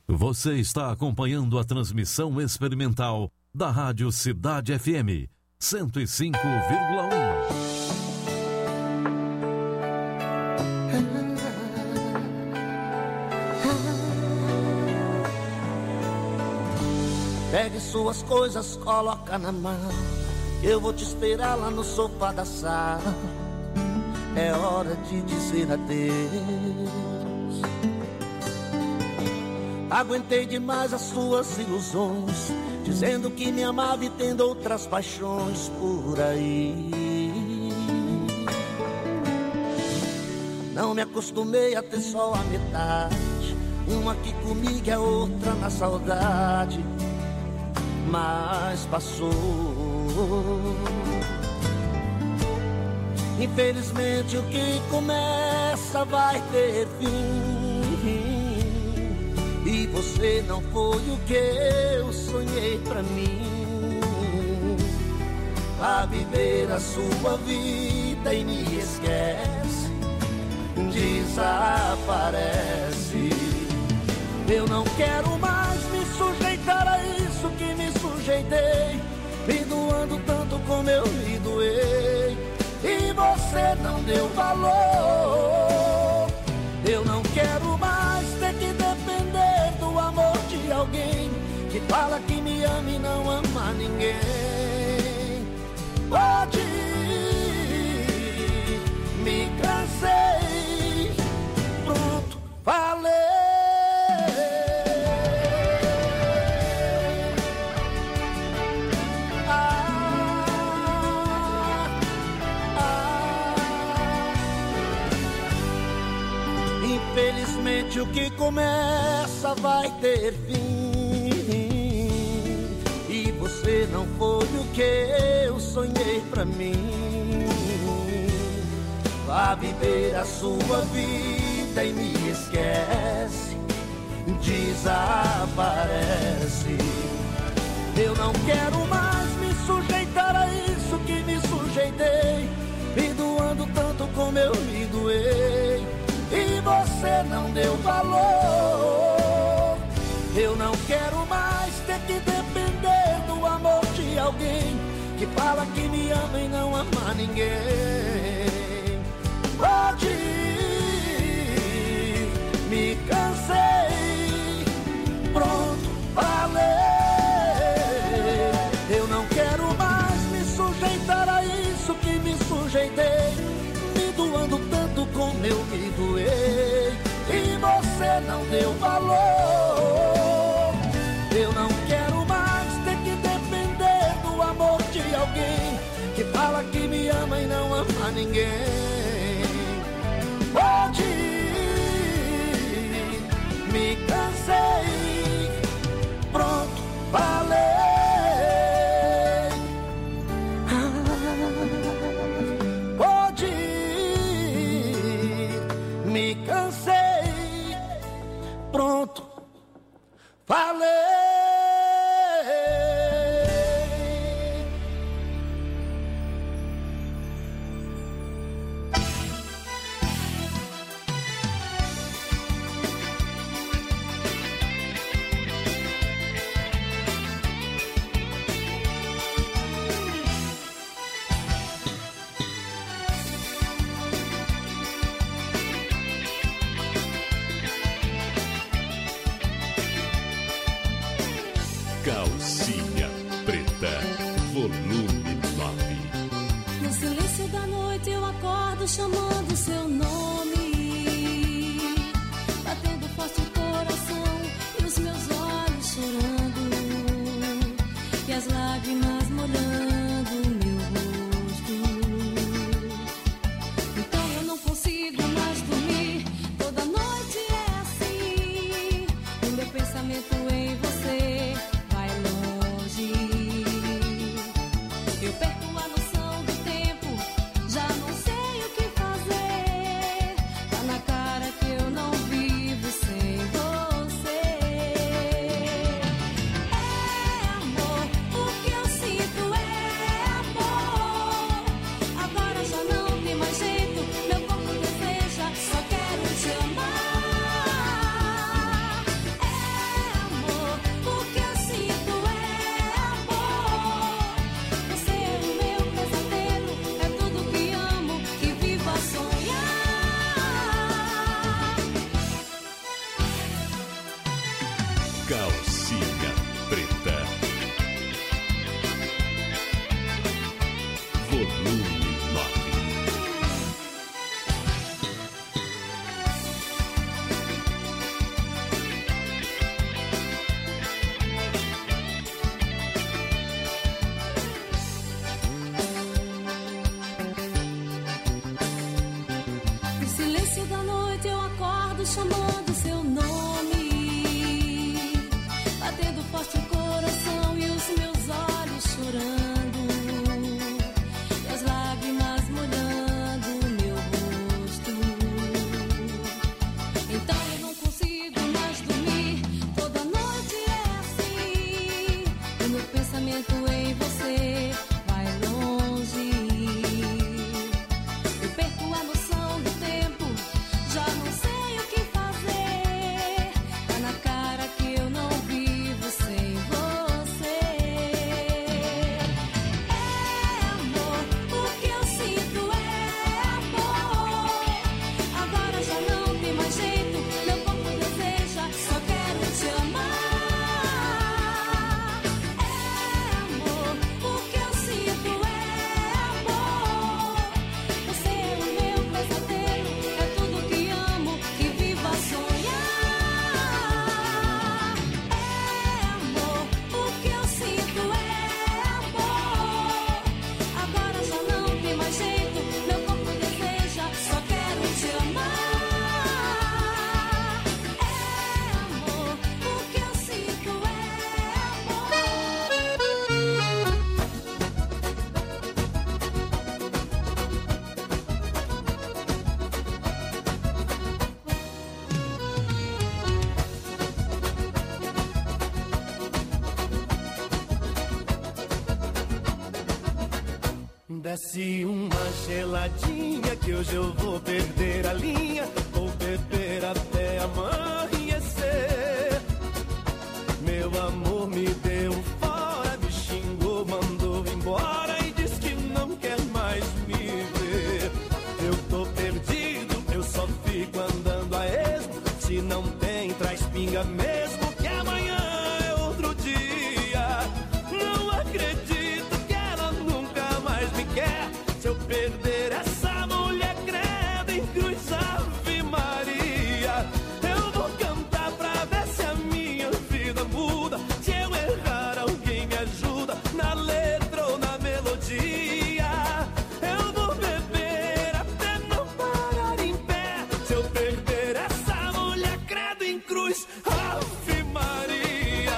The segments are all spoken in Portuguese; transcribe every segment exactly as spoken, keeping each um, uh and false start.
Você está acompanhando a transmissão experimental da Rádio Cidade F M cento e cinco vírgula um. Pegue suas coisas, coloca na mão. Eu vou te esperar lá no sofá da sala. É hora de dizer adeus. Aguentei demais as suas ilusões, dizendo que me amava e tendo outras paixões por aí. Não me acostumei a ter só a metade, uma aqui comigo e a outra na saudade. Mas passou. Infelizmente o que começa vai ter fim, e você não foi o que eu sonhei pra mim. Vá viver a sua vida e me esquece, desaparece. Eu não quero mais me sujeitar a isso que me sujeitei, me doando tanto como eu me doei, e você não deu valor. Eu não quero mais ter que depender do amor de alguém que fala que me ama e não ama ninguém. Pode ir, me cansei, pronto, falei. Infelizmente o que começa vai ter fim, e você não foi o que eu sonhei pra mim. Vá viver a sua vida e me esquece, desaparece. Eu não quero mais me sujeitar a isso que me sujeitei, me doando tanto como eu me doei, e você não deu valor. Eu não quero mais ter que depender do amor de alguém que fala que me ama e não ama ninguém. Pode ir, me cansei, pronto, falei. Eu não quero mais me sujeitar a isso que me sujeitei, me doando tanto como eu me doei, e você não deu valor. Eu não quero mais ter que depender do amor de alguém que fala que me ama e não ama ninguém. Pode ir, me cansei, pronto, falei. Pode ir, me cansei, pronto, falei. Calcinha Preta, volume nove. No silêncio da noite eu acordo chamando seu nome, batendo forte o coração e os meus olhos chorando, e as lágrimas molhando o meu rosto. Então eu não consigo mais dormir, toda noite é assim, o meu pensamento em você vai longe. Eu perco a noção do tempo, já não sei o que fazer. acordo chamando seu nome, batendo forte o coração e os meus olhos chorando, e as lágrimas molhando o meu rosto. Então eu não consigo mais dormir, toda noite é assim, e meu pensamento em você vai longe. Eu perco a noção do tempo, já não sei o que fazer. Tá na cara que eu não vivo sem você. É amor, o que eu sinto é amor. Agora já não tem mais jeito, meu corpo deseja, só quero te amar. É amor, o que eu sinto é amor. Você é o meu pesadelo, é tudo que amo e vivo a sonhar. É amor, o que eu sinto é amor. Agora já não tem mais jeito, meu corpo deseja, só quero te amar. É amor, o que eu sinto é Desce uma geladinha que hoje eu vou perder a linha. Vou beber até amanhecer. Meu amor me deu fora, me xingou, mandou embora e diz que não quer mais me ver. Eu tô perdido, eu só fico andando a esmo. Se não tem, traz pinga mesmo, que amanhã é outro dia. Não acredito que ela nunca mais me quer. Se eu perder essa mulher, credo em cruz, Ave Maria. Eu vou cantar pra ver se a minha vida muda. Se eu errar, alguém me ajuda na letra ou na melodia. Eu vou beber até não parar em pé. Se eu perder essa mulher, credo em cruz, Ave Maria.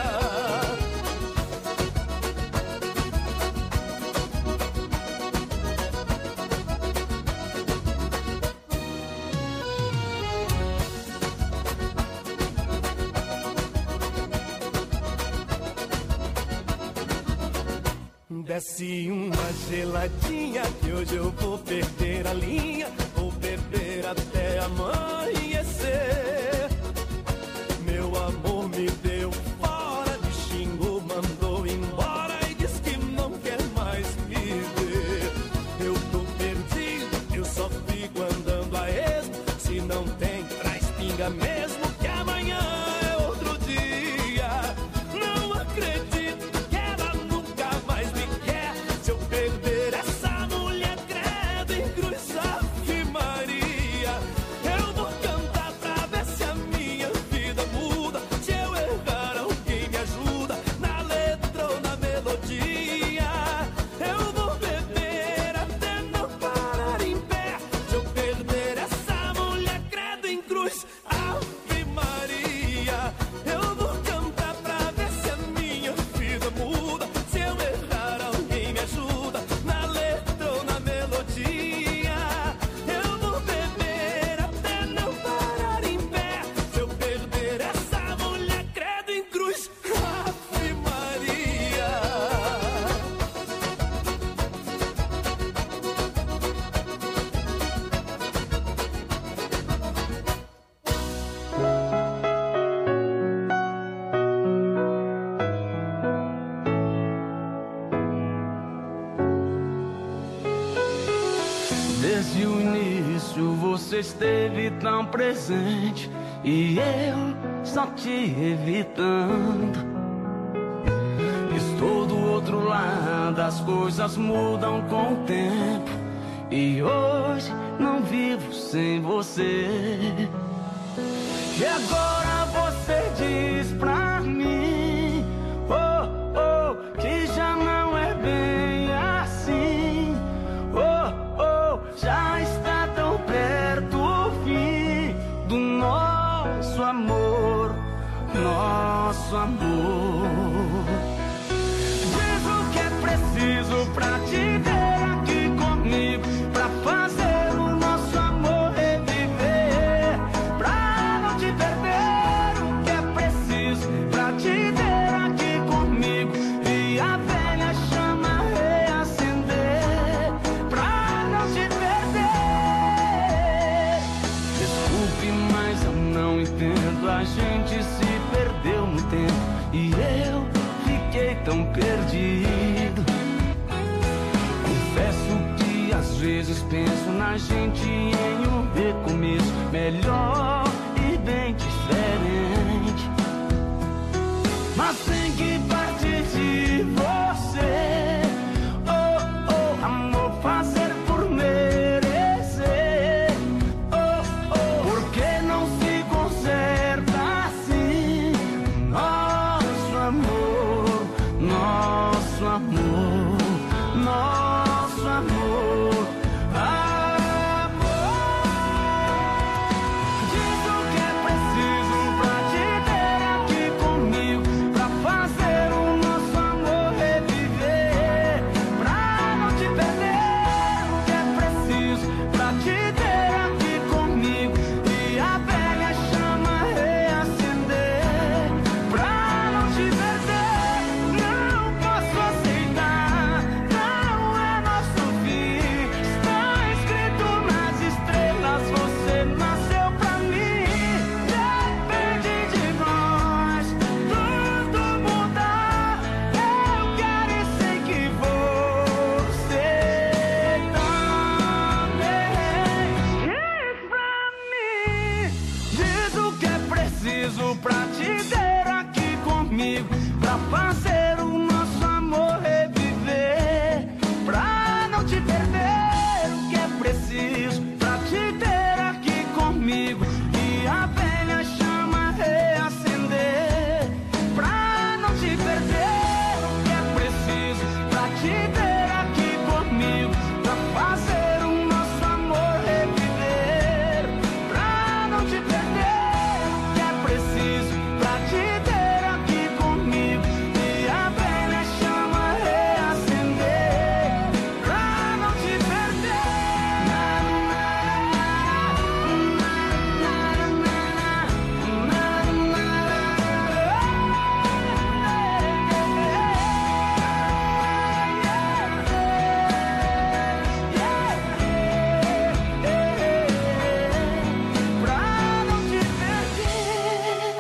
Desce uma geladinha que hoje eu vou perder a linha. Vou beber até amanhecer. Meu amor me deu fora, me xingou, mandou embora e diz que não quer mais me ver. Eu tô perdido, eu só fico andando a esmo. Se não tem, traz pinga mesmo, que amanhã é outro dia. Não acredito que ela nunca mais me quer. Se eu perder essa mulher, credo em cruz, Ave Maria. Eu vou cantar pra ver se a minha vida muda. Se eu errar, alguém me ajuda na letra ou na melodia. Eu vou beber até não parar em pé. Se eu perder essa mulher, credo em cruz, Ave Maria. Eu vou cantar pra ver se a minha vida muda. Se eu errar, alguém me ajuda na letra ou na melodia. Eu vou beber até não parar em pé. Se eu perder essa mulher, credo em cruz, Ave Maria. Desde o início você esteve tão presente e eu só te evitando. Estou do outro lado, as coisas mudam com o tempo e hoje não vivo sem você. E agora você diz pra mim, oh, oh, que já não é bem assim. Oh, oh, já está tão perto o fim do nosso nosso amor. Diz o que é preciso pra te ter aqui comigo, pra fazer o nosso amor reviver, pra não te perder. O que é preciso pra te ter aqui comigo e a velha chama reacender, pra não te perder. Desculpe, mas eu não entendo, a gente se perdeu no tempo e eu fiquei tão perdido. Confesso que às vezes penso na gente em um recomeço melhor e bem diferente, mas tem que partir de você. Oh, oh, amor, fazer por merecer. Oh, oh, porque não se conserta assim nosso amor, nosso amor, nosso amor. Diz o que é preciso pra te ter aqui comigo, pra fazer o nosso amor reviver, pra não te perder. O que é preciso pra te ter aqui comigo e a velha chama reacender, pra não te perder. Não posso aceitar, não é nosso fim, está escrito nas estrelas, você nasceu pra mim. Depende de nós tudo mudar, eu quero e sei que você também. Diz pra mim, diz o que é preciso pra te ter aqui comigo, pra fazer o nosso amor reviver, pra não te perder. O que é preciso pra te ter aqui comigo e a velha chama reacender, pra não te perder. O que é preciso pra te ter aqui comigo, pra fazer o nosso amor reviver, pra não te perder. O que é preciso pra te ter aqui comigo e a velha chama reacender, pra não te perder. Na, na, pra não te perder.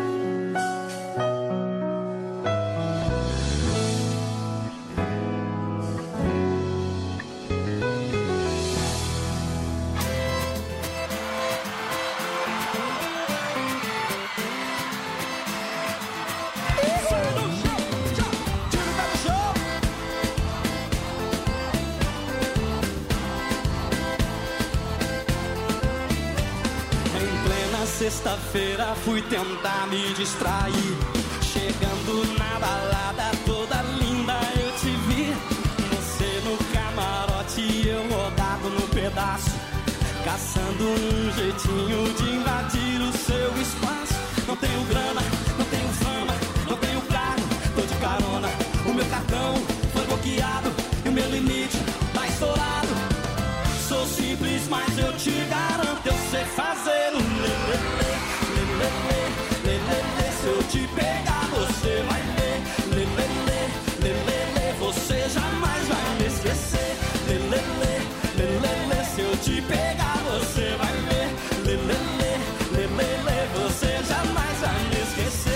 Em plena sexta-feira fui tentar me distrair, chegando na balada toda linda eu te vi. Você no camarote e eu rodado no pedaço, caçando um jeitinho de invadir o seu espaço. Não tenho grana, não tenho fama, não tenho carro, tô de carona, o meu cartão foi bloqueado e o meu limite tá estourado. Sou simples, mas eu te garanto, eu sei fazer um lelele, lelele, lelele. Se eu te pegar, você vai ver, lelele, lelele. Você jamais vai me esquecer, lelele, lelele. Se eu te pegar, você vai ver, lelele, lelele. Você jamais vai me esquecer.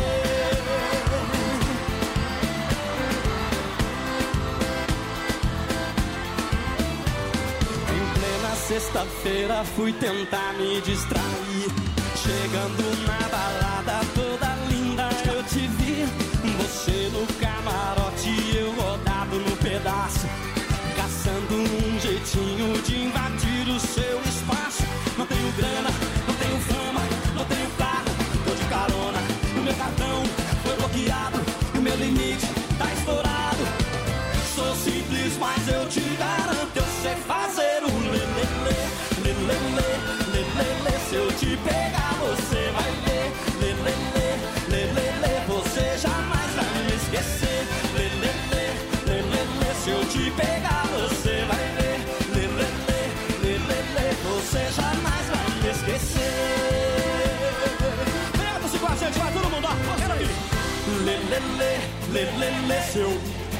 Sexta-feira fui tentar me distrair, chegando na balada toda linda eu te vi. Você no camarote e eu rodado no pedaço, caçando um jeitinho de invadir o seu espaço. Não tenho grana, não tenho fama, não tenho carro, tô de carona, o meu cartão foi bloqueado e o meu limite tá estourado. Sou simples, mas eu te garanto, eu sei fazer um lelele, lelele, lelele. Se eu te pegar, você vai ver, lelele. esquecer. Vem, você com a gente, vai todo mundo, ó. Quero ouvir. Lê, lê, lê, lê, lê, lê, seu.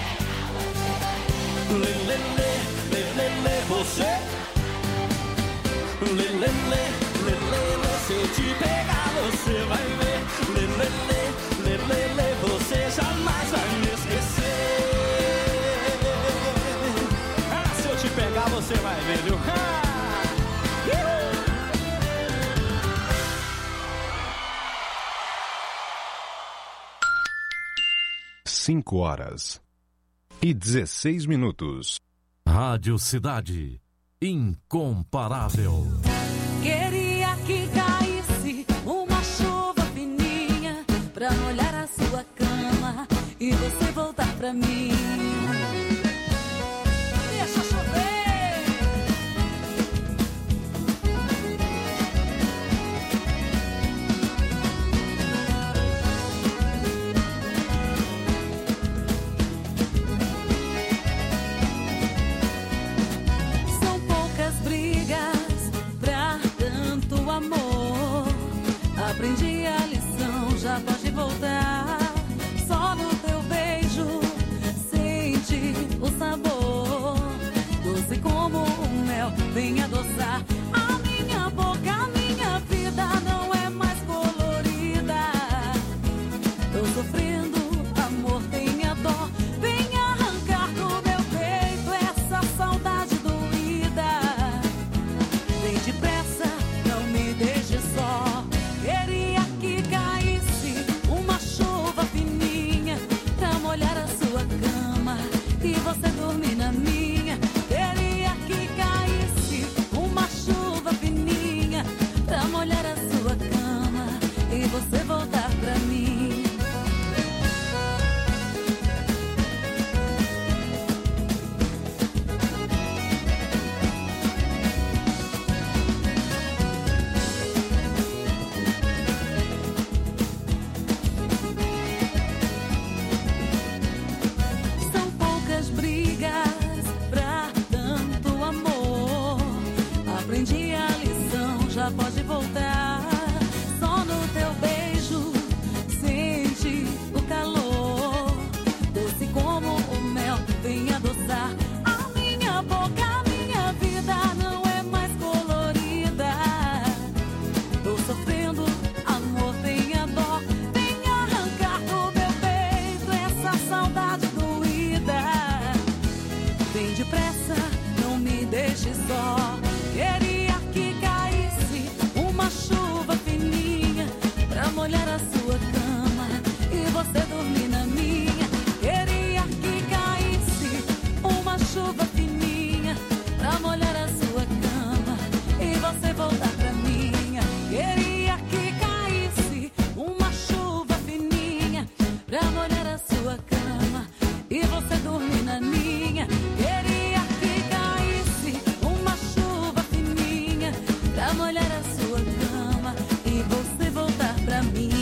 Lê, lê, lê, lê, lê, lê, você. Lê, lê, lê, lê, lê, lê, se eu te pegar, você vai ver. Lê, lê, lê, lê, lê, lê, você jamais vai me esquecer. Ah, se eu te pegar, você vai ver, viu? Ah! Cinco horas e dezesseis minutos. Rádio Cidade, incomparável. Queria que caísse uma chuva fininha pra molhar a sua cama e você voltar pra mim. Deixa chover. São poucas brigas pra tanto amor. Aprendi a lição, já pode voltar. Só no teu beijo sente o sabor. Doce como o mel, vem adoçar a minha boca. A minha vida não é mais colorida. Tô sofrendo, amor, tenha dó. Vem arrancar do meu peito essa saudade doída. Vem depressa, não me deixe só. Queria que caísse uma chuva fininha pra molhar a sua cama e você dormir na minha. Queria que caísse uma chuva fininha pra molhar a sua cama e você voltar pra mim. São poucas brigas pra tanto amor. Aprendi a lição, já pode voltar. Só no teu beijo sente o calor. Doce como o mel, vem adoçar a minha boca. A minha vida não é mais colorida. Tô sofrendo, amor, tenha dó. Vem arrancar do meu peito essa saudade doída. Vem depressa, não me deixe só. Queria que caísse uma chuva fininha pra molhar a sua cama e você dormir na minha. Queria que caísse uma chuva fininha pra molhar a sua cama e você voltar pra minha. Queria que caísse uma chuva fininha pra molhar a sua cama e você dormir na minha. Queria que caísse uma chuva fininha pra molhar a sua cama e você voltar pra minha.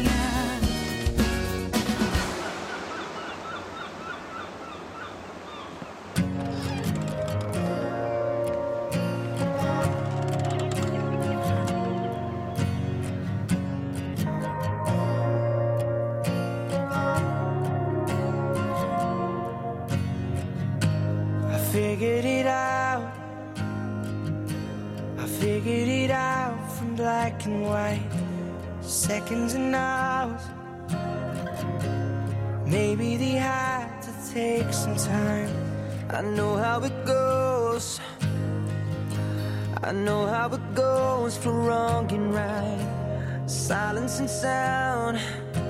I figured it out. I figured it out from black and white, seconds and hours. Maybe they had to take some time. I know how it goes. I know how it goes for wrong and right, silence and sound.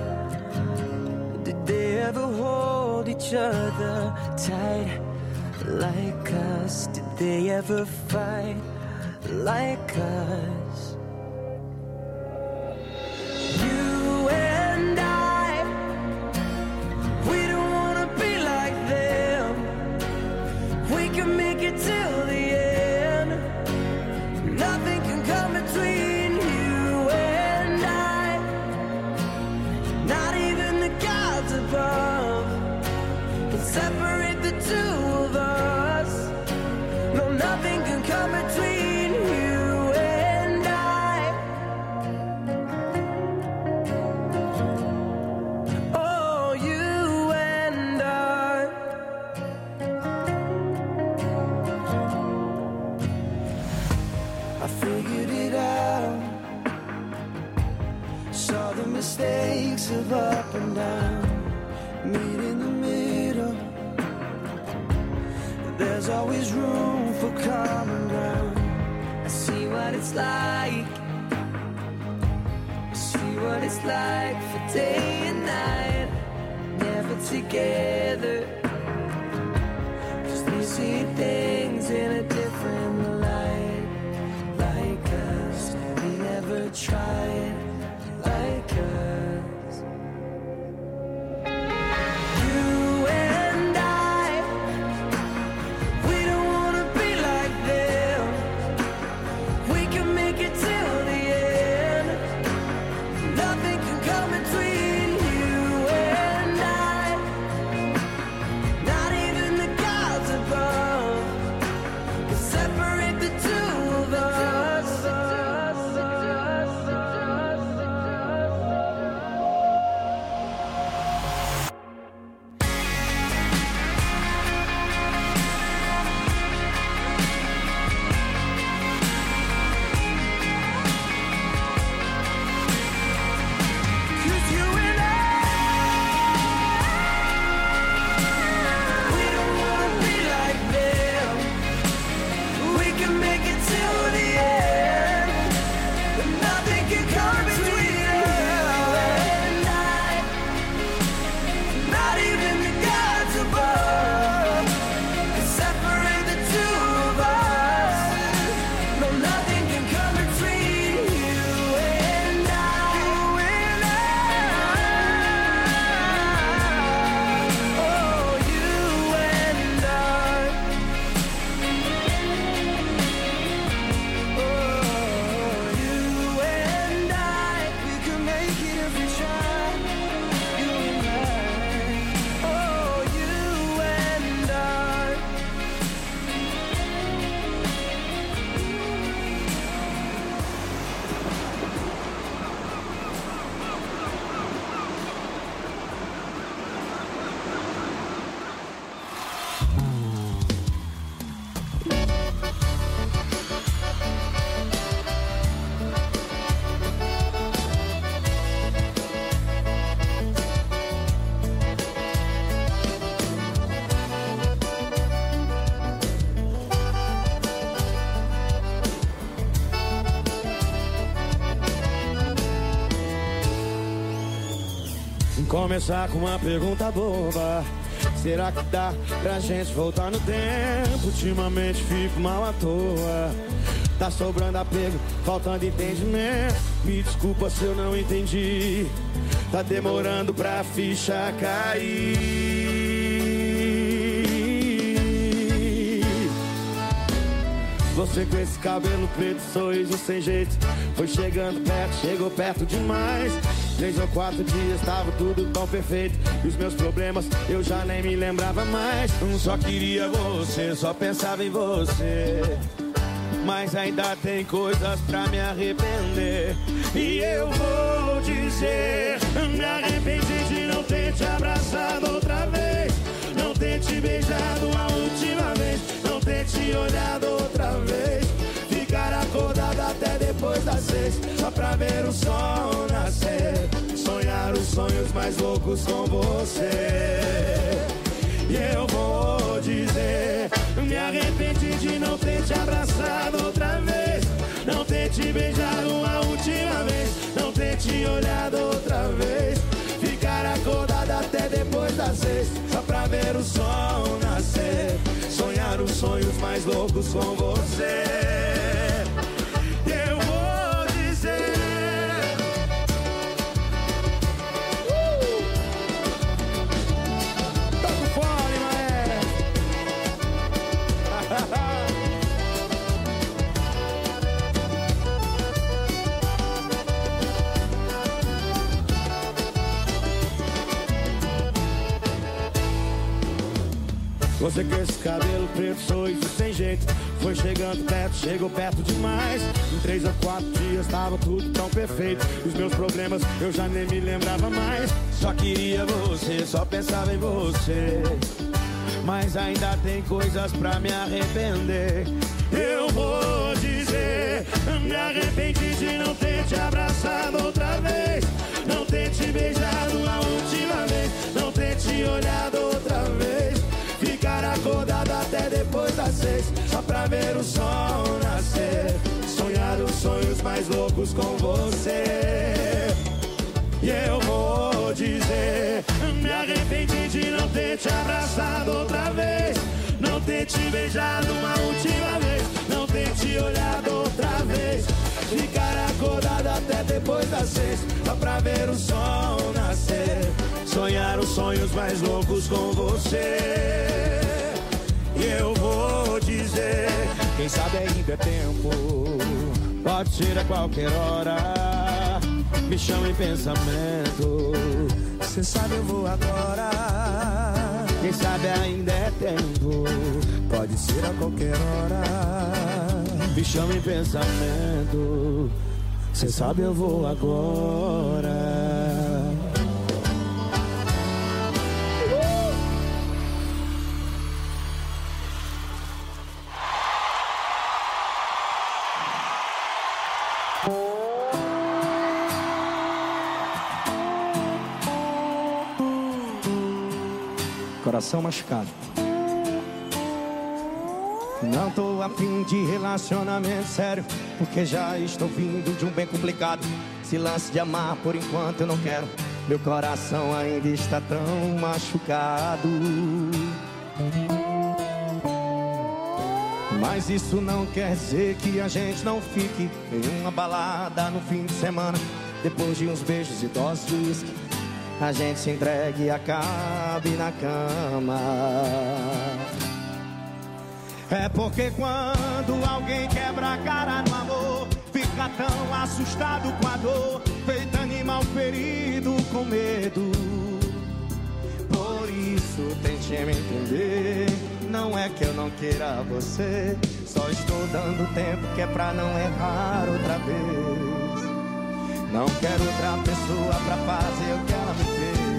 Did they ever hold each other tight like us? Did they ever fight like us? You and I, we don't wanna be like them. We can make it till the end. Nothing can come between you and I. Not even the gods above can separate the two of us. No, nothing can come between you and mistakes of up and down meet in the middle. There's always room for common ground. I see what it's like. I see what it's like for day and night, never together. 'Cause we see things in a different light. Like us, we never tried. Like us, you and I, we don't wanna be like them. We can make it till the end. Nothing can come between you and I. Not even the gods above can separate the two of us. Começar com uma pergunta boba: será que dá pra gente voltar no tempo? Ultimamente fico mal à toa. Tá sobrando apego, faltando entendimento. Me desculpa se eu não entendi. Tá demorando pra ficha cair. Você com esse cabelo preto, sorriso sem jeito, foi chegando perto, chegou perto demais. Três ou quatro dias tava tudo tão perfeito, e os meus problemas eu já nem me lembrava mais. Só queria você, só pensava em você, mas ainda tem coisas pra me arrepender. E eu vou dizer, me arrependi de não ter te abraçado outra vez, não ter te beijado a última vez, não ter te olhado outra vez, ficar acordado até depois das seis, só pra ver o sol nascer, sonhar os sonhos mais loucos com você. E eu vou dizer, me arrependi de não ter te abraçado outra vez, não ter te beijado uma última vez, não ter te olhado outra vez, ficar acordado até depois das seis, só pra ver o sol nascer, sonhar os sonhos mais loucos com você. Eu vou dizer, uh! Tô com fome, mané. Você com esse cabelo preto, sorriso sem jeito, foi chegando perto, chegou perto demais. Em três ou quatro dias tava tudo tão perfeito, os meus problemas eu já nem me lembrava mais. Só queria você, só pensava em você, mas ainda tem coisas pra me arrepender. Eu vou dizer, me arrependi de não ter te abraçado outra vez, não ter pra ver o sol nascer, sonhar os sonhos mais loucos com você. E eu vou dizer, me arrependi de não ter te abraçado outra vez, não ter te beijado uma última vez, não ter te olhado outra vez, ficar acordado até depois das seis, só pra ver o sol nascer, sonhar os sonhos mais loucos com você. E eu vou dizer, quem sabe ainda é tempo, pode ser a qualquer hora, me chama em pensamento, cê sabe eu vou agora. Quem sabe ainda é tempo, pode ser a qualquer hora, me chama em pensamento, cê sabe eu vou agora. Coração machucado. Não tô afim de relacionamento sério, porque já estou vindo de um bem complicado. Esse lance de amar por enquanto eu não quero, meu coração ainda está tão machucado. Mas isso não quer dizer que a gente não fique em uma balada no fim de semana, depois de uns beijos e doses de uísque, a gente se entregue e acabe na cama. É porque quando alguém quebra a cara no amor, fica tão assustado com a dor, feito animal ferido com medo. Por isso tente me entender, não é que eu não queira você, só estou dando tempo que é pra não errar outra vez. Não quero outra pessoa pra fazer o que ela me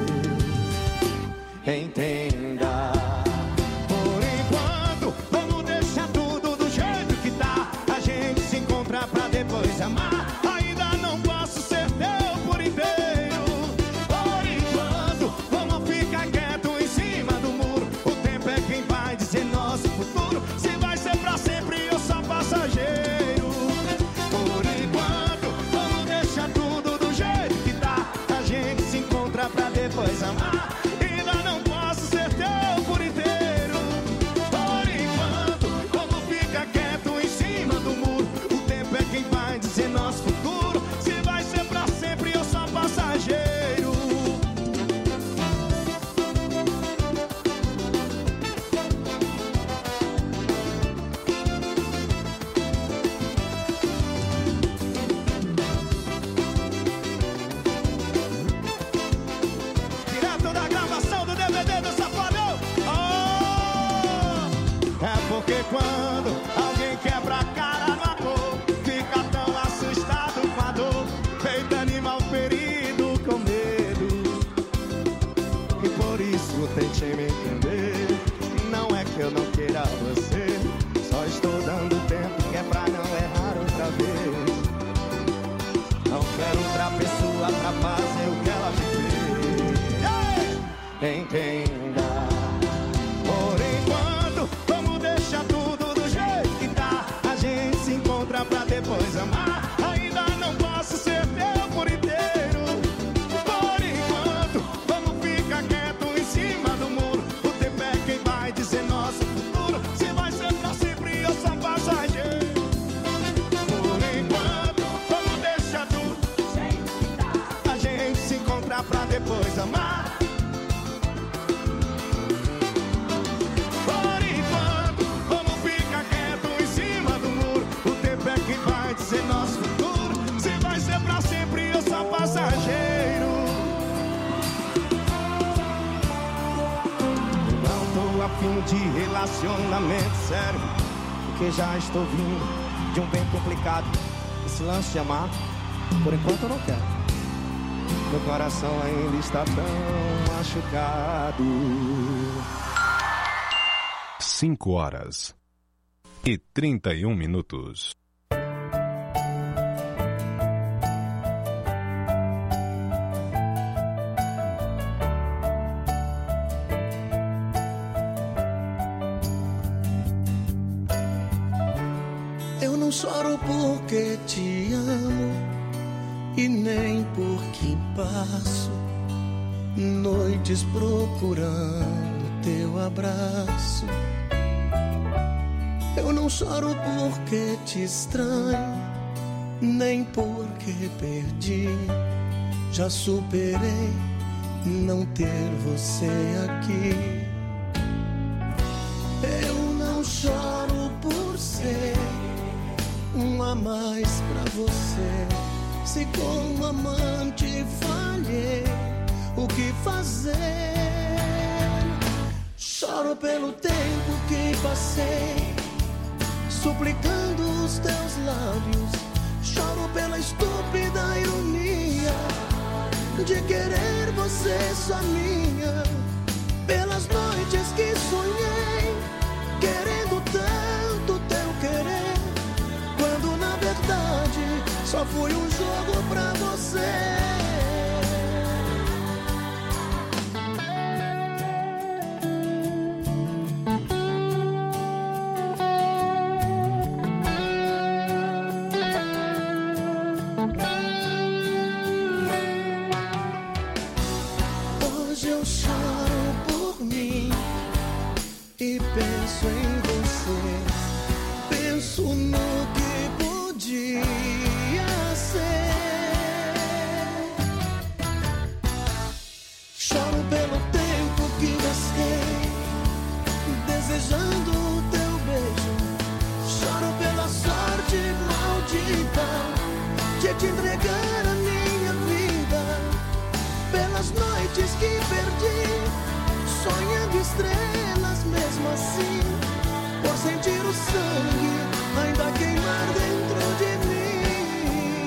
fez. Entenda. Por enquanto, vamos deixar tudo do jeito que tá. A gente se encontra pra depois amar. Ainda não posso ser teu por inteiro. Por enquanto, vamos ficar quieto em cima do muro. O tempo é quem vai dizer nosso futuro, se vai ser pra sempre ou só passageiro. Por enquanto, vamos deixar tudo do jeito que tá. A gente se encontra pra depois amar. Ainda não posso ser teu por inteiro. Por enquanto, vamos ficar quieto em cima do muro. O tempo é quem vai dizer nosso futuro, se vai ser pra sempre ou só passageiro. Direto da gravação do D V D do Safadão. Oh! É porque quando alguém quebra a cara no amor, fica tão assustado com a dor, feito animal ferido com medo. E por isso tente me entender, não é que eu não queira você, só estou dando tempo que é pra não errar outra vez. Não quero outra pessoa pra fazer o que ela me fez. Entenda. Por enquanto, vamos deixar tudo do jeito que tá. A gente se encontra pra depois amar. Ainda não posso ser teu por inteiro. Por enquanto, vamos ficar quieto em cima do muro. O tempo é quem vai dizer nosso futuro, se vai ser pra sempre ou só passageiro. Por enquanto, vamos deixar tudo do jeito que tá. A gente se encontra pra depois amar. Por enquanto, vamos ficar quieto em cima do muro. O tempo é quem vai dizer nosso futuro, se vai ser pra sempre ou só passageiro. Não tô afim de relacionamento sério, porque já estou vindo de um bem complicado. Esse lance de amar, por enquanto eu não quero. Meu coração ainda está tão machucado. Cinco horas e trinta e um minutos. não choro porque te amo e nem porque passo noites procurando teu abraço. Eu não choro porque te estranho, nem porque perdi. Já superei não ter você aqui. Eu não choro por ser um a mais pra você. Se como amante falhei, o que fazer? Choro pelo tempo que passei suplicando os teus lábios. Choro pela estúpida ironia de querer você só minha. Pelas noites que sonhei querendo tanto teu querer, quando na verdade só foi um jogo pra você. Hoje eu choro por mim e penso em você. Penso no que podia ser. Choro pelo tempo que gastei desejando o teu beijo. Choro pela sorte maldita de te entregar a minha vida. Pelas noites que perdi sonhando estrelas mesmo assim, por sentir o sangue ainda queimar dentro de mim.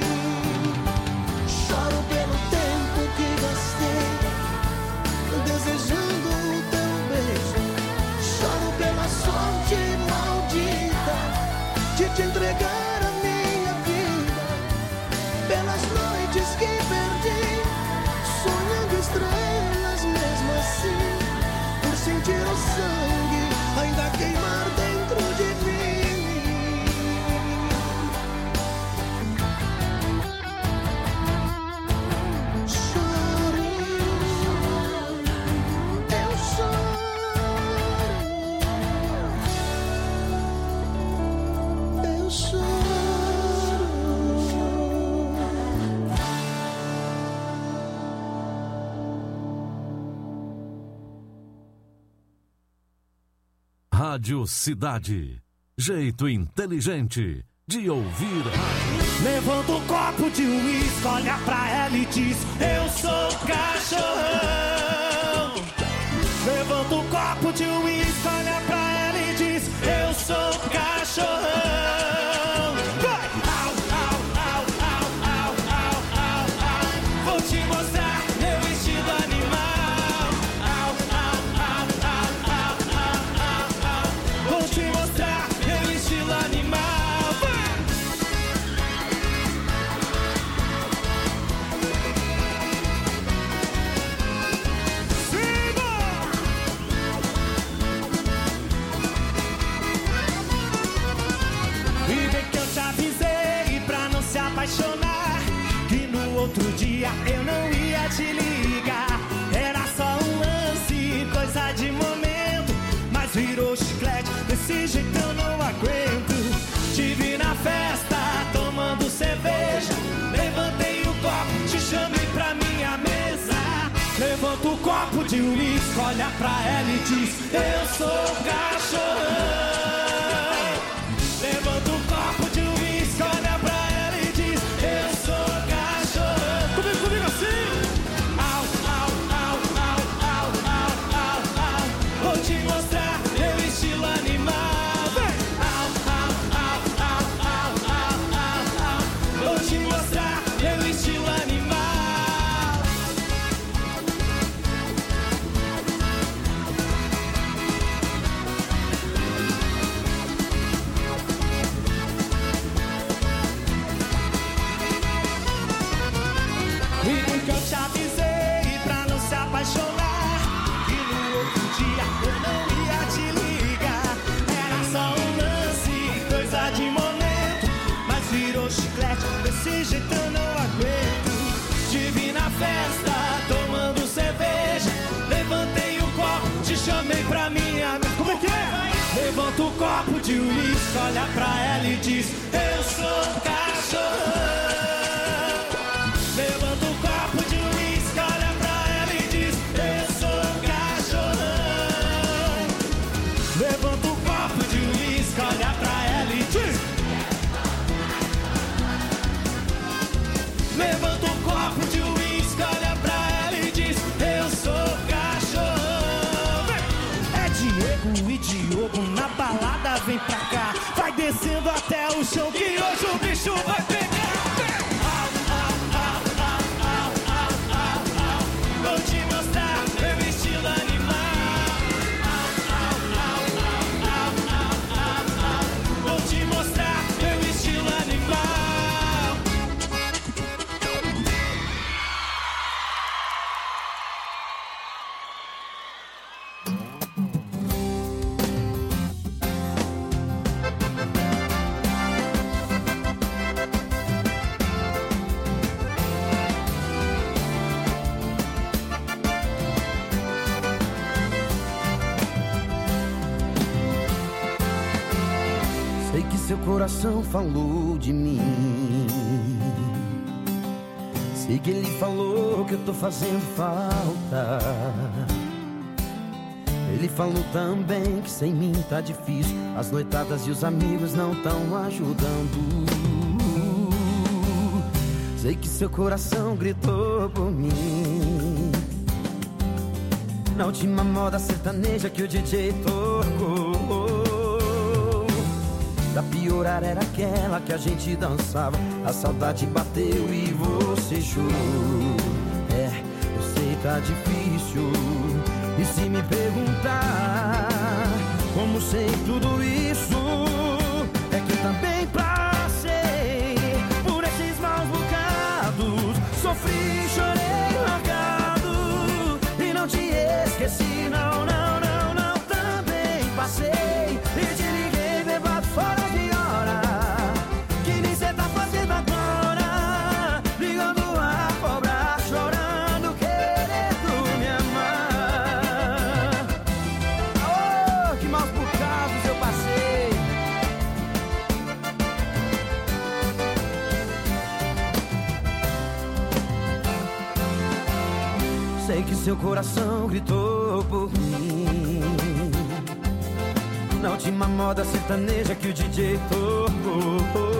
Choro pelo tempo que gastei desejando o teu beijo. Choro pela sorte maldita de te entregar a minha vida. Pelas noites que perdi sonhando estrelas mesmo assim, por sentir o sangue ainda queimar dentro de mim. Choro, eu choro, eu choro. Rádio Cidade. Jeito inteligente de ouvir rádio. Levanta um copo de uísque, olha pra ela e diz: eu sou cachorrão. Levanta um copo de uísque, olha pra ela e diz: eu sou cachorrão. Vai! Au, au, au, au, au, au, au, au. Vou te mostrar meu estilo animal. Au, au, au, au, au, au, au, au. Vou te mostrar meu estilo animal. Apaixonar, que no outro dia eu não ia te ligar. Era só um lance, coisa de momento, mas virou chiclete, desse jeito eu não aguento. Te vi na festa, tomando cerveja, levantei o copo, te chamei pra minha mesa. Levanta o copo de uísque, olha pra ela e diz: eu sou cachorrão. Levanta o copo de uísque, olha pra ela e diz: eu sou cachorrão. Comigo, comigo assim. Au, au, au, au, au, au, au, au. Vou te mostrar meu estilo animal. Vem. Au, au, au, au, au, au, au, au. Vou te mostrar meu estilo animal. jeito eu não aguento. Te vi na festa, tomando cerveja. Levantei o copo, te chamei pra minha mesa. Como é que é? Levanta o copo de uísque, olha pra ela e diz: eu sou cachorrão. Levanta o copo de uísque, olha pra ela e diz: eu sou cachorrão. Levanta o copo de uísque, olha pra ela e diz: levanta o copo de uísque, olha pra ela e diz: eu sou cachorrão. É Diego e Diogo na balada, vem pra cá. Vai descendo até o chão que hoje o bicho vai pegar. Vou te mostrar meu estilo animal. Vou te mostrar meu estilo animal. Sei que seu coração falou de mim. Sei que ele falou que eu tô fazendo falta. Ele falou também que sem mim tá difícil. As noitadas e os amigos não tão ajudando. Sei que seu coração gritou por mim na última moda sertaneja que o D J tocou. Pra piorar era aquela que a gente dançava. A saudade bateu e você chorou. É, eu sei tá difícil. E se me perguntar como sei tudo isso, é que eu também passei por esses maus bocados. Sofri, chorei, largado e não te esqueci, não, não, não, não. Também passei e te liguei, bebado fora de hora, que nem cê tá fazendo agora, ligando a cobrar, chorando, querendo me amar. Oh, que maus bocados eu passei. Sei que seu coração gritou por mim na última moda sertaneja que o D J tocou.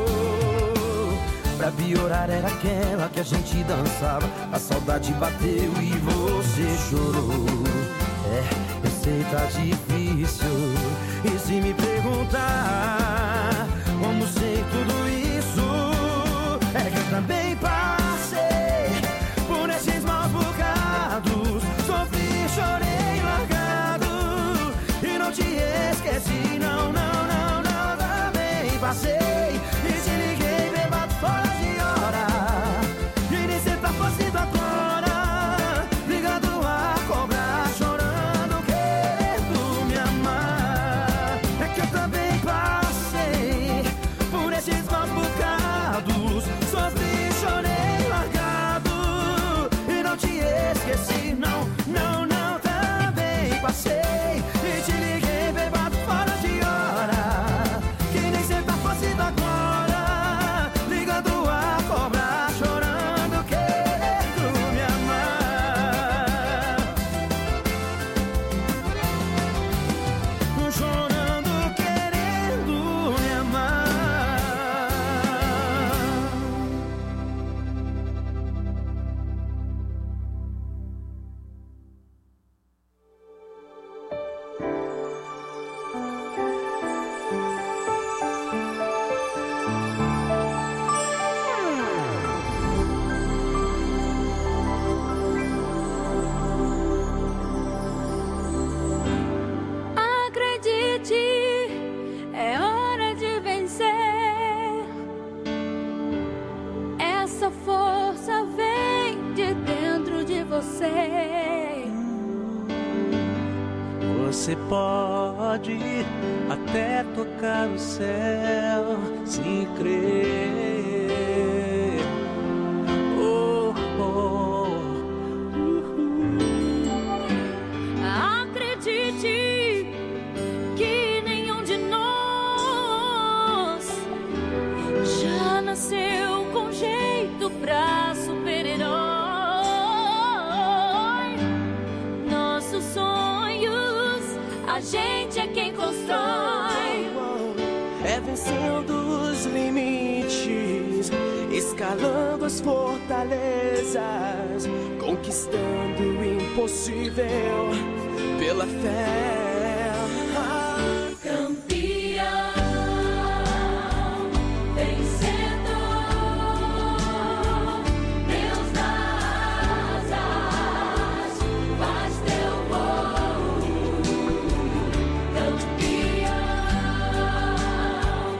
Pra piorar era aquela que a gente dançava. A saudade bateu e você chorou. É, eu sei tá difícil. E se me perguntar como sei tudo isso, é que eu também passei por esses maus bocados. Sofri, chorei, largado e não te esqueci, não, não, não, não. Também passei e te liguei, bebado fora de hora, e nem cê tá fazendo agora, ligando a cobrar, chorando, querendo me amar. É que eu também passei por esses maus bocados. Sofri, chorei, largado e não te esqueci, não, não, não. Também passei e te liguei, bebado fora de hora, que nem cê tá fazendo agora, ligando a cobrar, chorando, querendo me amar. Chorando, querendo me amar. Acredite, é hora de vencer. Essa força vem de dentro de você. Você pode até tocar o céu se crer. escalando as fortalezas, conquistando o impossível pela fé. Ah, campeão, vencedor, Deus das asas, faz teu voo. Campeão,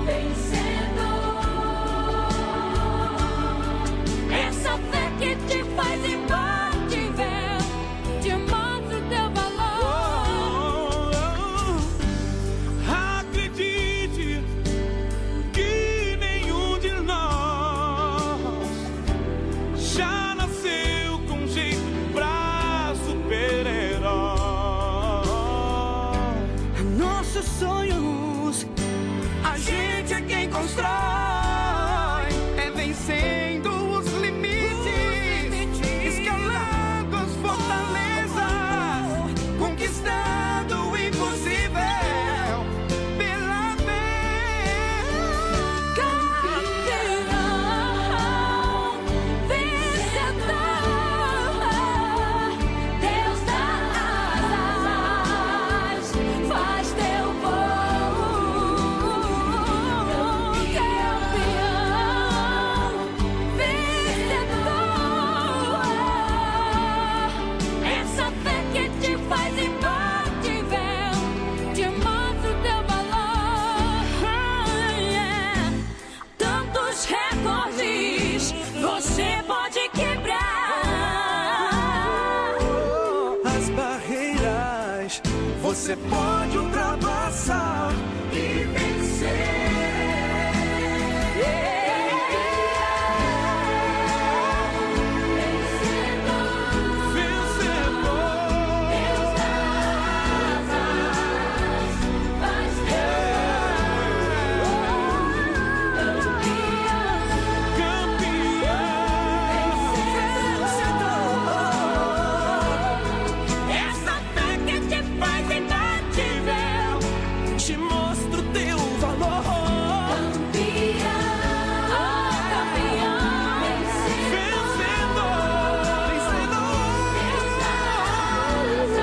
vencedor, essa fé que te faz imbatível, te mostra o teu valor. Acredite que nenhum de nós já nasceu com jeito pra super-herói. Nossos sonhos, a gente é quem constrói, é vencendo os limites, escalando as fortalezas, conquistando o impossível pela fé. Campeão, vencedor, Deus das asas, faz teu voo. Campeão, vencedor, essa fé que te faz imbatível, te mostra o teu valor. Yeah. Tantos recordes você pode quebrar. as barreiras você pode ultrapassar e vencer. Essa fé que te faz imbatível, Te mostro o teu valor. campeão, campeão, Vencedor, vencedor. Deus das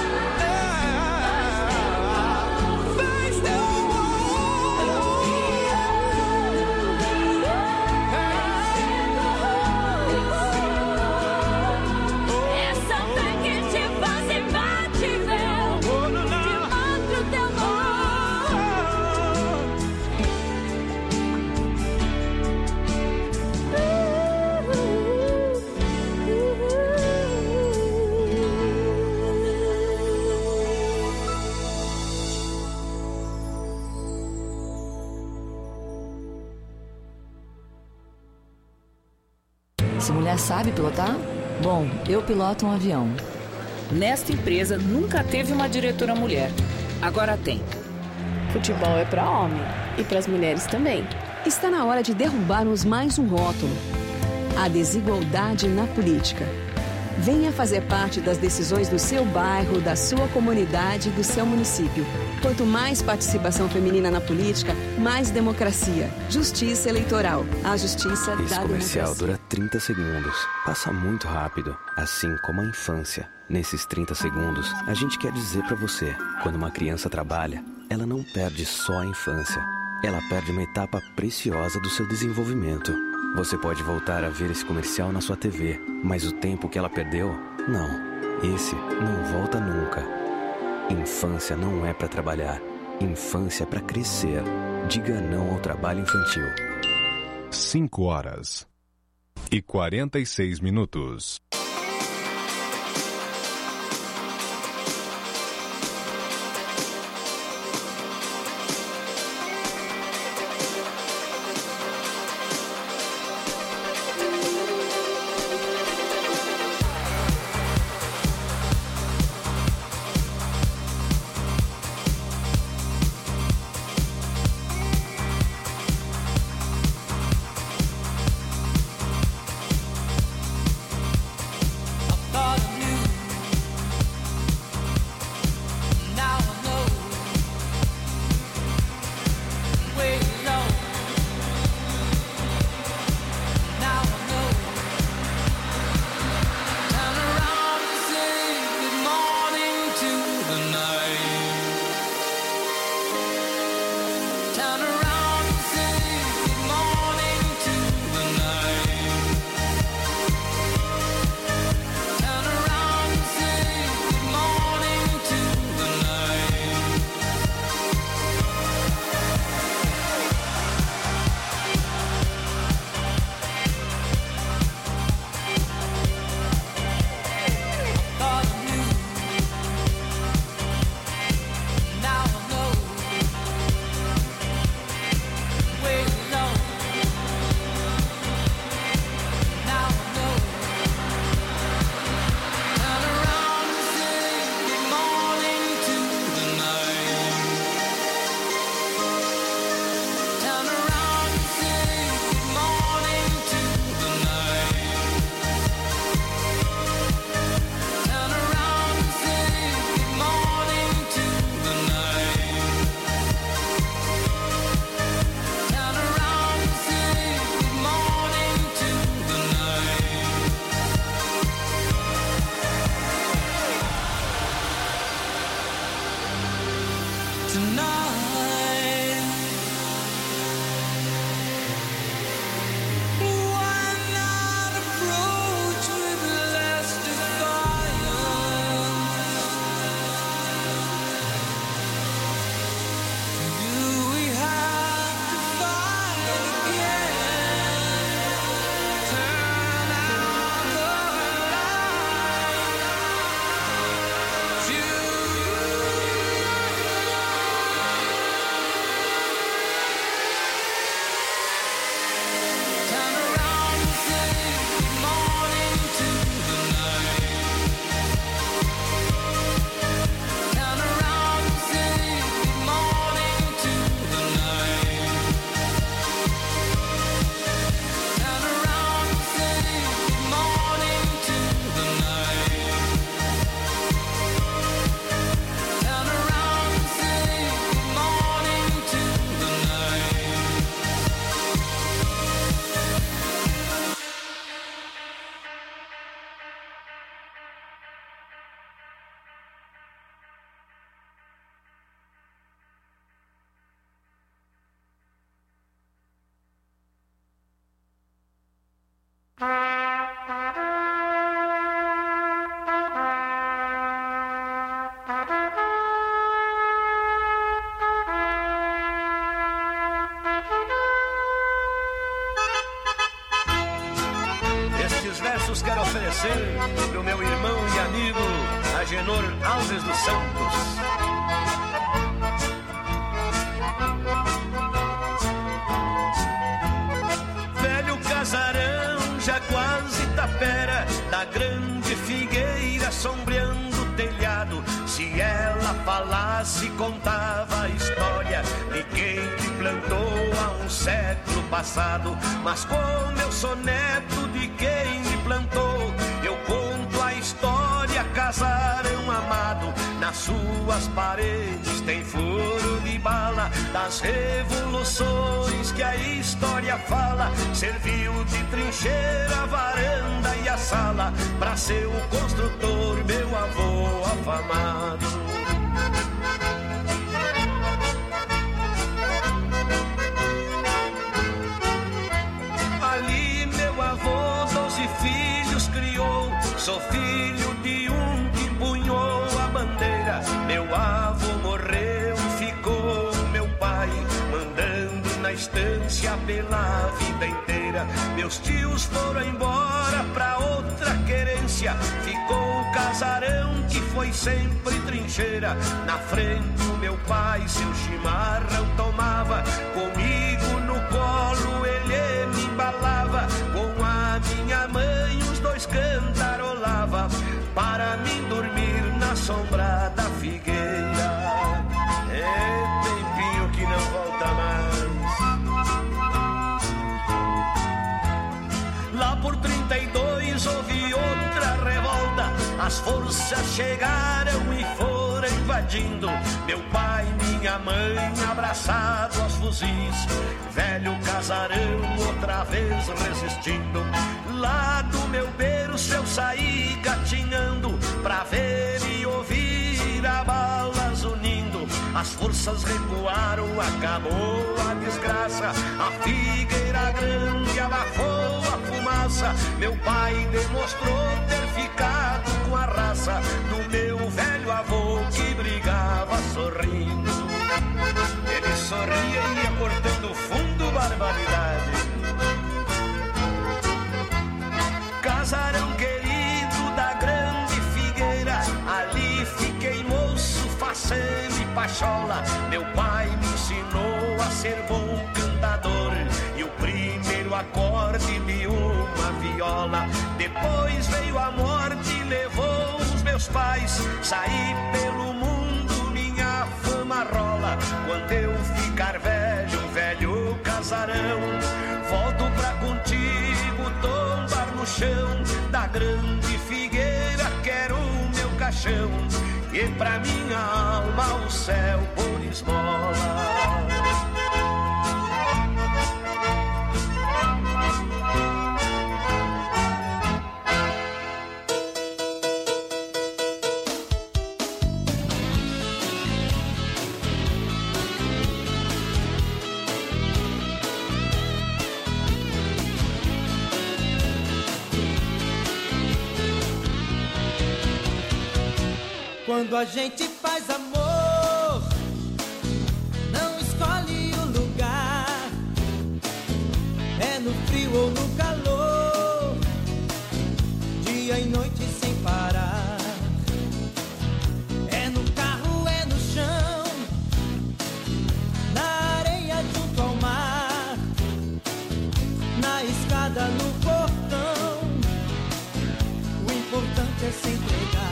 Faz teu essa fé que te faz imbatível, te mostra o teu Essa mulher sabe pilotar? Bom, eu piloto um avião. Nesta empresa nunca teve uma diretora mulher. Agora tem. Futebol é para homem e para as mulheres também. Está na hora de derrubarmos mais um rótulo: a desigualdade na política. Venha fazer parte das decisões do seu bairro, da sua comunidade, do seu município. Quanto mais participação feminina na política, mais democracia. Justiça eleitoral. A justiça Esse da comercial democracia. dura trinta segundos. Passa muito rápido, assim como a infância. Nesses trinta segundos, a gente quer dizer pra você: quando uma criança trabalha, ela não perde só a infância. Ela perde uma etapa preciosa do seu desenvolvimento. Você pode voltar a ver esse comercial na sua T V, mas o tempo que ela perdeu, não. Esse não volta nunca. Infância não é pra trabalhar. Infância é pra crescer. Diga não ao trabalho infantil. cinco horas e quarenta e seis minutos. ser pro meu irmão e amigo Agenor Alves dos Santos. Velho casarão, já quase tapera, da grande figueira sombreando o telhado. Se ela falasse, contava a história de quem te plantou há um século passado. Mas como eu sou neto de quem me plantou, eu conto a história, casarão amado. Nas suas paredes tem furo de bala das revoluções que a história fala. Serviu de trincheira a varanda e a sala pra ser o construtor, meu avô afamado. Ali meu avô doze filhos criou, sou filho de um que empunhou a bandeira. Meu avô morreu e ficou meu pai, mandando na estância pela vida inteira. Meus tios foram embora pra outra querência, ficou o casarão que foi sempre trincheira. Na frente o meu pai seu chimarrão tomava, comigo no colo ele me embalava. Com a minha mãe os dois cantarolava, para mim dormir na sombra da figueira. É tempinho que não volta mais. Lá por trinta e dois houve outra revolta, as forças chegaram e foram invadindo. Meu pai e minha mãe abraçados aos fuzis, velho casarão outra vez resistindo. Lá do meu berço eu saí gatinhando, pra ver e ouvir a balas unindo. As forças recuaram, acabou a desgraça, a figueira grande abafou a fumaça. Meu pai demonstrou ter ficado com a raça do meu velho avô que brigava sorrindo. Ele sorria e ia cortando fundo, barbaridade. Casarão querido da grande figueira, ali fiquei moço, faceiro e pachola. Meu pai me ensinou a ser bom cantador e o primeiro acorde de uma viola. Depois veio a morte e levou os meus pais, saí pelo mundo, minha fama rola. Quando eu ficar velho, velho casarão, volto pra contigo tombar no chão da grande figueira, quero o meu caixão e pra minha alma o céu por esmola. Quando a gente faz amor, não escolhe o lugar, é no frio ou no calor, dia e noite sem parar. É no carro, é no chão, na areia junto ao mar, na escada, no portão, o importante é se entregar.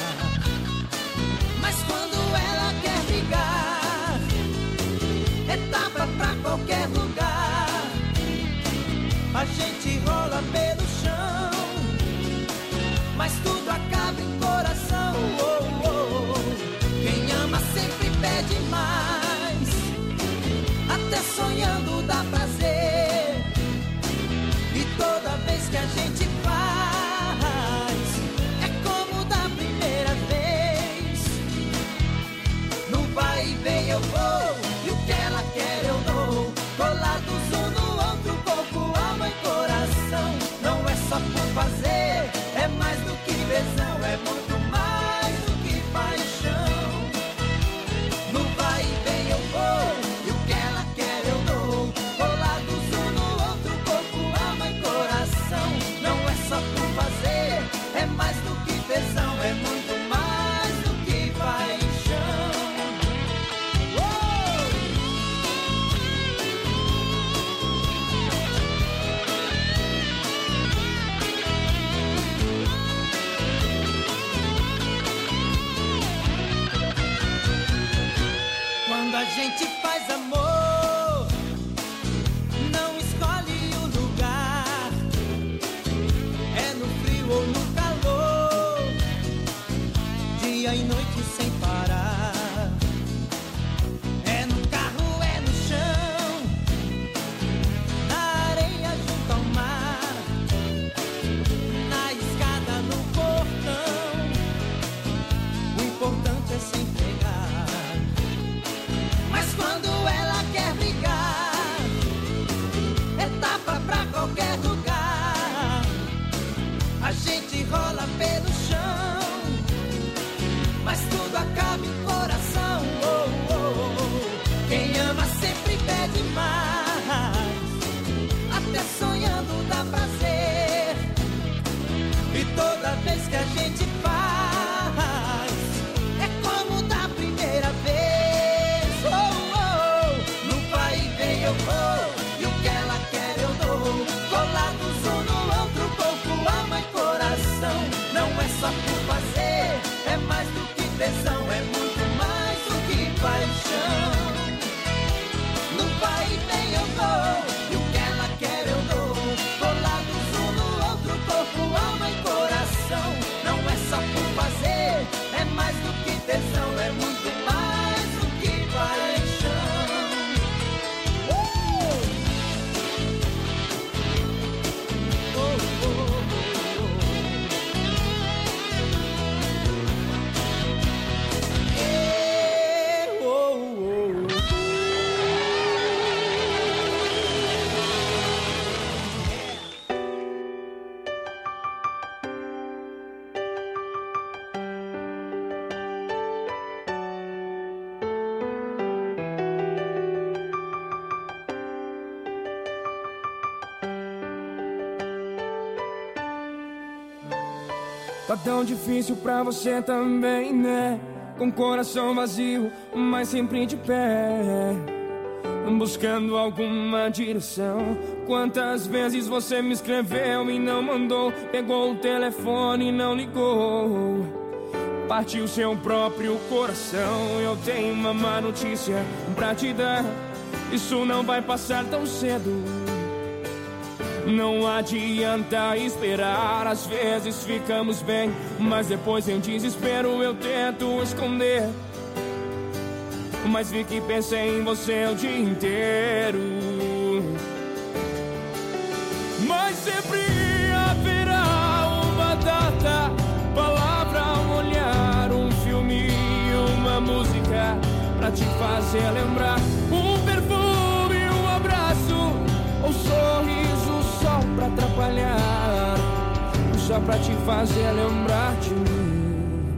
Mas quando ela quer brigar, é tapa pra qualquer lugar, a gente rola pelo chão, mas tudo acaba em coração. Oh, oh, oh. Quem ama sempre pede mais, até sonhando dá prazer, e toda vez que a gente faz, é como da primeira vez. No vai e vem eu vou, e o que ela quer eu dou, colados um no outro, corpo, alma e coração. Não é só por fazer, é mais do que tesão, é muito mais do que paixão. No vai e vem eu vou, e o que ela quer eu dou, colados um no outro, corpo, alma e coração. Não é só por fazer, gente faz amor, não escolhe o lugar. É no frio ou no calor, dia e noite sem parar. É no carro, é no chão, na areia junto ao mar, na escada, no portão. O importante é se entregar. Mas quando ela quer brigar, é tapa pra qualquer lugar. A gente rola pelo chão, mas tudo acaba em coração. Oh, oh, oh. Quem ama sempre pede mais, até sonhando dá prazer. E toda vez que a gente faz, é como da primeira vez. Oh, oh. No vai e vem eu vou, e o que ela quer eu dou. Colados um no outro, corpo, alma e coração. Não é só por fazer, é mais do que tesão, é muito mais do que paixão. No vai e vem eu vou, e o que ela quer eu dou. Colados um no outro, corpo, alma e coração. Não é só por fazer, é mais do que tesão, é muito mais do que paixão. Uh! Oh, oh, oh, oh. Eh, oh, oh. Tá tão difícil pra você também, né? Com coração vazio, mas sempre de pé, buscando alguma direção. Quantas vezes você me escreveu e não mandou? Pegou o telefone e não ligou. Partiu seu próprio coração. Eu tenho uma má notícia pra te dar: isso não vai passar tão cedo. Não adianta esperar, às vezes ficamos bem, mas depois em desespero eu tento esconder. Mas vi que pensei em você o dia inteiro. Mas sempre haverá uma data, palavra, um olhar, um filme, uma música pra te fazer lembrar. Um perfume, um abraço, um sorriso só pra atrapalhar, só pra te fazer lembrar de mim.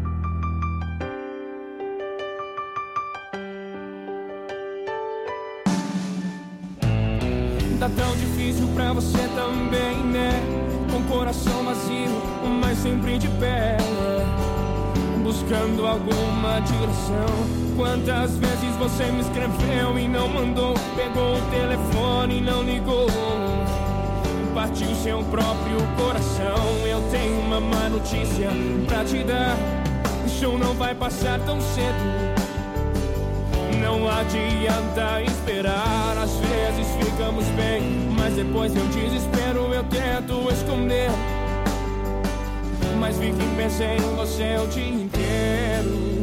Tá tão difícil pra você também, né? Com coração vazio, mas sempre de pé, buscando alguma direção. Quantas vezes você me escreveu e não mandou? Pegou o telefone e não ligou. Partiu seu próprio coração. Eu tenho uma má notícia pra te dar: isso não vai passar tão cedo. Não adianta esperar, às vezes ficamos bem, mas depois eu desespero, eu tento esconder. Mas vi que pensei em você o dia inteiro.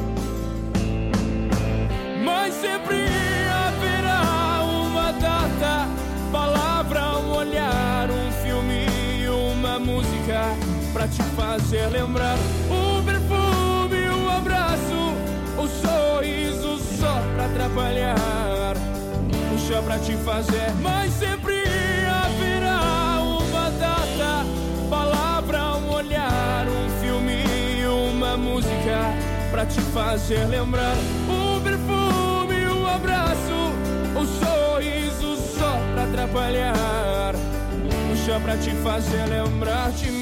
Mas sempre haverá uma data, palavra, um olhar, um filme, uma música pra te fazer lembrar. Um perfume, um abraço, um sorriso só pra atrapalhar, só pra te fazer. Mas sempre haverá uma data, palavra, um olhar, um filme, uma música pra te fazer lembrar. Um perfume, um abraço, um sorriso só pra atrapalhar, só pra te fazer lembrar de mim.